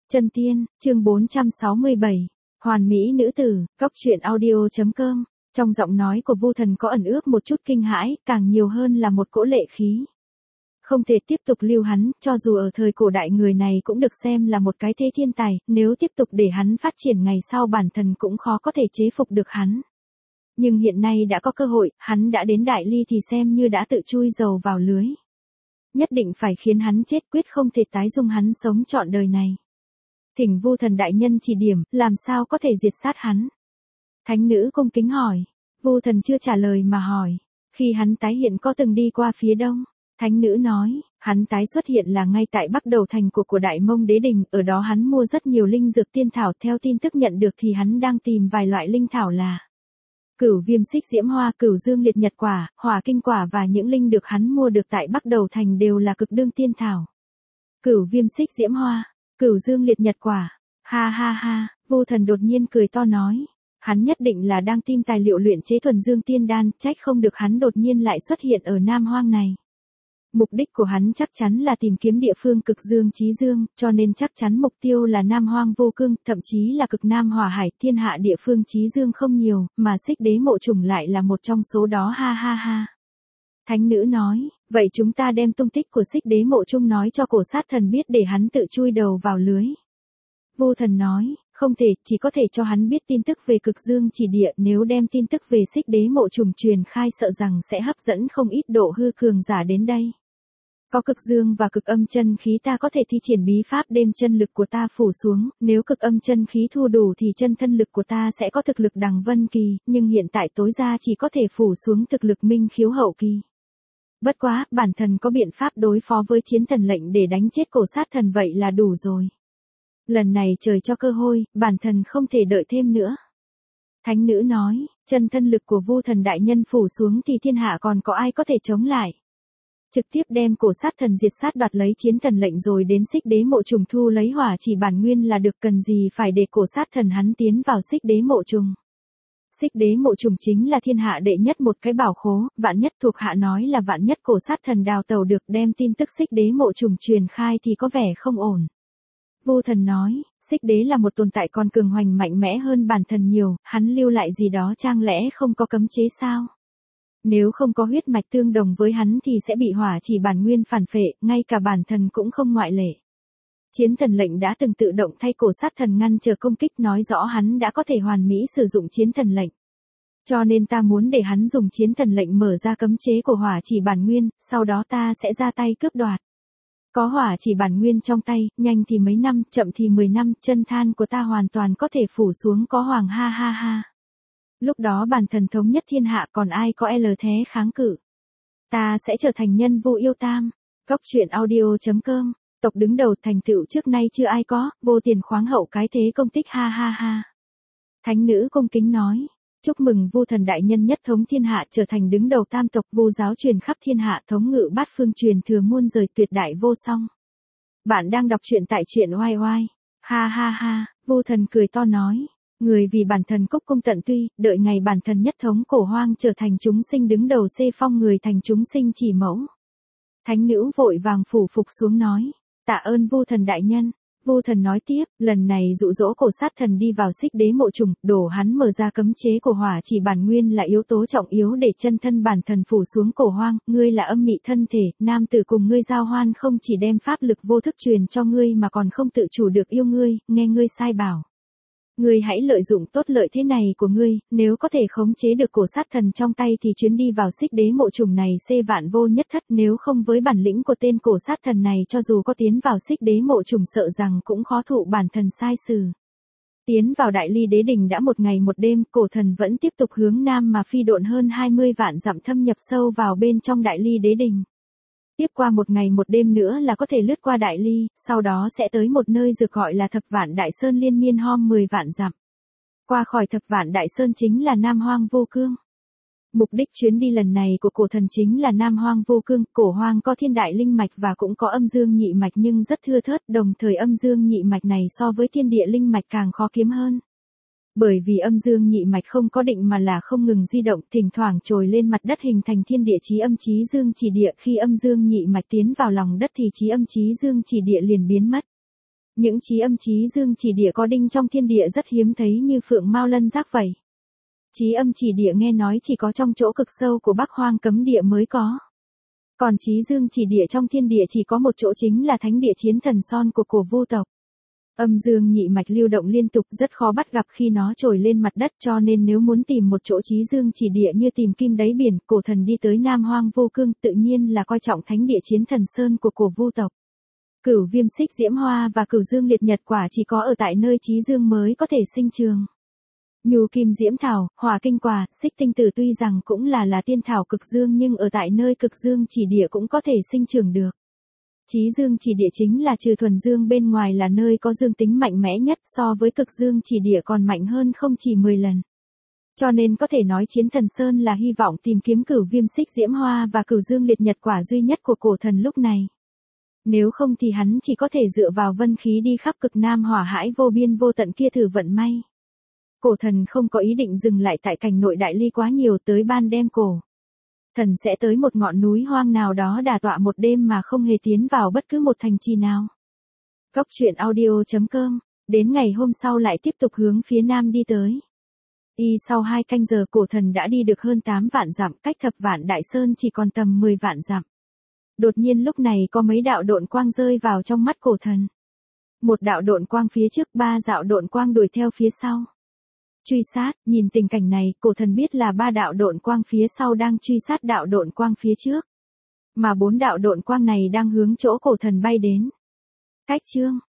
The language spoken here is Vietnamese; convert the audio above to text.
Chân tiên, chương 467. Hoàn mỹ nữ tử, góc truyện audio.com. Trong giọng nói của Vu Thần có ẩn ước một chút kinh hãi, càng nhiều hơn là một cỗ lệ khí. Không thể tiếp tục lưu hắn, cho dù ở thời cổ đại người này cũng được xem là một cái thế thiên tài, nếu tiếp tục để hắn phát triển ngày sau bản thân cũng khó có thể chế phục được hắn. Nhưng hiện nay đã có cơ hội, hắn đã đến Đại Ly thì xem như đã tự chui dầu vào lưới. Nhất định phải khiến hắn chết, quyết không thể tái dung hắn sống trọn đời này. Thỉnh Vu Thần đại nhân chỉ điểm, làm sao có thể diệt sát hắn? Thánh nữ cung kính hỏi. Vu Thần chưa trả lời mà hỏi. Khi hắn tái hiện có từng đi qua phía đông? Thánh nữ nói, hắn tái xuất hiện là ngay tại Bắc Đầu Thành của Đại Mông Đế Đình, ở đó hắn mua rất nhiều linh dược tiên thảo, theo tin tức nhận được thì hắn đang tìm vài loại linh thảo là Cửu Viêm Xích Diễm Hoa, Cửu Dương Liệt Nhật Quả, Hỏa Kinh Quả và những linh được hắn mua được tại Bắc Đầu Thành đều là cực đương tiên thảo. Cửu Viêm Xích Diễm Hoa, Cửu Dương Liệt Nhật Quả. Ha ha ha, Vu Thần đột nhiên cười to nói, hắn nhất định là đang tìm tài liệu luyện chế thuần dương tiên đan, trách không được hắn đột nhiên lại xuất hiện ở Nam Hoang này. Mục đích của hắn chắc chắn là tìm kiếm địa phương cực dương chí dương, cho nên chắc chắn mục tiêu là Nam Hoang Vô Cương, thậm chí là cực Nam Hỏa Hải, thiên hạ địa phương chí dương không nhiều, mà Xích Đế Mộ Trùng lại là một trong số đó. Ha ha ha. Thánh nữ nói, vậy chúng ta đem tung tích của Xích Đế Mộ Trùng nói cho Cổ Sát Thần biết để hắn tự chui đầu vào lưới. Vu Thần nói, không thể, chỉ có thể cho hắn biết tin tức về cực dương chỉ địa, nếu đem tin tức về Xích Đế Mộ Trùng truyền khai sợ rằng sẽ hấp dẫn không ít độ hư cường giả đến đây. Có cực dương và cực âm chân khí ta có thể thi triển bí pháp đem chân lực của ta phủ xuống, nếu cực âm chân khí thu đủ thì chân thân lực của ta sẽ có thực lực đằng vân kỳ, nhưng hiện tại tối ra chỉ có thể phủ xuống thực lực minh khiếu hậu kỳ. Bất quá, bản thân có biện pháp đối phó với chiến thần lệnh để đánh chết Cổ Sát Thần vậy là đủ rồi. Lần này trời cho cơ hội, bản thân không thể đợi thêm nữa. Thánh nữ nói, chân thân lực của Vu Thần đại nhân phủ xuống thì thiên hạ còn có ai có thể chống lại. Trực tiếp đem Cổ Sát Thần diệt sát đoạt lấy chiến thần lệnh rồi đến Xích Đế Mộ Trùng thu lấy hỏa chỉ bản nguyên là được, cần gì phải để Cổ Sát Thần hắn tiến vào Xích Đế Mộ Trùng. Xích Đế Mộ Trùng chính là thiên hạ đệ nhất một cái bảo khố, vạn nhất thuộc hạ nói là vạn nhất Cổ Sát Thần đào tẩu được đem tin tức Xích Đế Mộ Trùng truyền khai thì có vẻ không ổn. Vu Thần nói, Xích Đế là một tồn tại còn cường hoành mạnh mẽ hơn bản thân nhiều, hắn lưu lại gì đó chẳng lẽ không có cấm chế sao? Nếu không có huyết mạch tương đồng với hắn thì sẽ bị hỏa chỉ bản nguyên phản phệ, ngay cả bản thân cũng không ngoại lệ. Chiến thần lệnh đã từng tự động thay Cổ Sát Thần ngăn trở công kích, nói rõ hắn đã có thể hoàn mỹ sử dụng chiến thần lệnh. Cho nên ta muốn để hắn dùng chiến thần lệnh mở ra cấm chế của hỏa chỉ bản nguyên, sau đó ta sẽ ra tay cướp đoạt. Có hỏa chỉ bản nguyên trong tay, nhanh thì mấy năm, chậm thì 10 năm, chân than của ta hoàn toàn có thể phủ xuống có hoàng. Ha ha ha. Lúc đó bản thần thống nhất thiên hạ, còn ai có thế kháng cự. Ta sẽ trở thành nhân Vu yêu tam. Góc truyện audio.com. Tộc đứng đầu thành tựu trước nay chưa ai có, vô tiền khoáng hậu cái thế công tích. Ha ha ha. Thánh nữ cung kính nói, chúc mừng Vu Thần đại nhân nhất thống thiên hạ, trở thành đứng đầu tam tộc, Vu giáo truyền khắp thiên hạ, thống ngự bát phương, truyền thừa muôn đời, tuyệt đại vô song. Bạn đang đọc truyện tại truyện oai oai. Ha ha ha. Vu Thần cười to nói, người vì bản thần cúc cung tận tuy, đợi ngày bản thần nhất thống cổ hoang trở thành chúng sinh đứng đầu xê phong người thành chúng sinh chỉ mẫu. Thánh nữ vội vàng phủ phục xuống nói, tạ ơn Vu Thần đại nhân. Vu Thần nói tiếp, lần này dụ dỗ Cổ Sát Thần đi vào Xích Đế Mộ Trùng, đổ hắn mở ra cấm chế của hỏa chỉ bản nguyên là yếu tố trọng yếu để chân thân bản thần phủ xuống cổ hoang, ngươi là âm mị thân thể, nam tử cùng ngươi giao hoan không chỉ đem pháp lực vô thức truyền cho ngươi mà còn không tự chủ được yêu ngươi, nghe ngươi sai bảo. Ngươi hãy lợi dụng tốt lợi thế này của ngươi, nếu có thể khống chế được Cổ Sát Thần trong tay thì chuyến đi vào Xích Đế Mộ Trùng này xê vạn vô nhất thất, nếu không với bản lĩnh của tên Cổ Sát Thần này cho dù có tiến vào Xích Đế Mộ Trùng sợ rằng cũng khó thụ bản thần sai xử. Tiến vào Đại Ly Đế Đình đã một ngày một đêm, cổ thần vẫn tiếp tục hướng nam mà phi độn hơn 20 vạn dặm thâm nhập sâu vào bên trong Đại Ly Đế Đình. Tiếp qua một ngày một đêm nữa là có thể lướt qua Đại Ly, sau đó sẽ tới một nơi được gọi là Thập Vạn Đại Sơn liên miên hom 10 vạn dặm. Qua khỏi Thập Vạn Đại Sơn chính là Nam Hoang Vô Cương. Mục đích chuyến đi lần này của cổ thần chính là Nam Hoang Vô Cương, cổ hoang có thiên đại linh mạch và cũng có âm dương nhị mạch nhưng rất thưa thớt, đồng thời âm dương nhị mạch này so với thiên địa linh mạch càng khó kiếm hơn. Bởi vì âm dương nhị mạch không có định mà là không ngừng di động, thỉnh thoảng trồi lên mặt đất hình thành thiên địa chí âm chí dương chỉ địa, khi âm dương nhị mạch tiến vào lòng đất thì chí âm chí dương chỉ địa liền biến mất. Những chí âm chí dương chỉ địa có đinh trong thiên địa rất hiếm thấy như phượng mao lân giác vậy. Chí âm chỉ địa nghe nói chỉ có trong chỗ cực sâu của Bắc Hoang cấm địa mới có. Còn chí dương chỉ địa trong thiên địa chỉ có một chỗ, chính là thánh địa Chiến Thần Son của cổ Vu tộc. Âm dương nhị mạch lưu động liên tục, rất khó bắt gặp khi nó trồi lên mặt đất, cho nên nếu muốn tìm một chỗ chí dương chỉ địa như tìm kim đáy biển, cổ thần đi tới Nam Hoang Vô Cương, tự nhiên là coi trọng thánh địa Chiến Thần Sơn của cổ Vu tộc. Cửu Viêm Xích Diễm Hoa và Cửu Dương Liệt Nhật Quả chỉ có ở tại nơi chí dương mới có thể sinh trường. Nhu Kim Diễm Thảo, Hỏa Kinh Quả, Xích Tinh Tử tuy rằng cũng là tiên thảo cực dương, nhưng ở tại nơi cực dương chỉ địa cũng có thể sinh trưởng được. Chí dương chỉ địa chính là trừ thuần dương bên ngoài là nơi có dương tính mạnh mẽ nhất, so với cực dương chỉ địa còn mạnh hơn không chỉ 10 lần. Cho nên có thể nói Chiến Thần Sơn là hy vọng tìm kiếm Cửu Viêm Xích Diễm Hoa và Cửu Dương Liệt Nhật Quả duy nhất của cổ thần lúc này. Nếu không thì hắn chỉ có thể dựa vào vân khí đi khắp cực nam hỏa hải vô biên vô tận kia thử vận may. Cổ thần không có ý định dừng lại tại cảnh nội đại ly quá nhiều, tới ban đêm cổ thần sẽ tới một ngọn núi hoang nào đó đả tọa một đêm mà không hề tiến vào bất cứ một thành trì nào. Góc truyện audio.com. Đến ngày hôm sau lại tiếp tục hướng phía nam đi tới. Sau 2 canh giờ cổ thần đã đi được hơn 8 vạn dặm, cách Thập Vạn Đại Sơn chỉ còn tầm 10 vạn dặm. Đột nhiên lúc này có mấy đạo độn quang rơi vào trong mắt cổ thần. Một đạo độn quang phía trước, 3 đạo độn quang đuổi theo phía sau. Truy sát, nhìn tình cảnh này, cổ thần biết là 3 đạo độn quang phía sau đang truy sát đạo độn quang phía trước. Mà 4 đạo độn quang này đang hướng chỗ cổ thần bay đến. Cách chương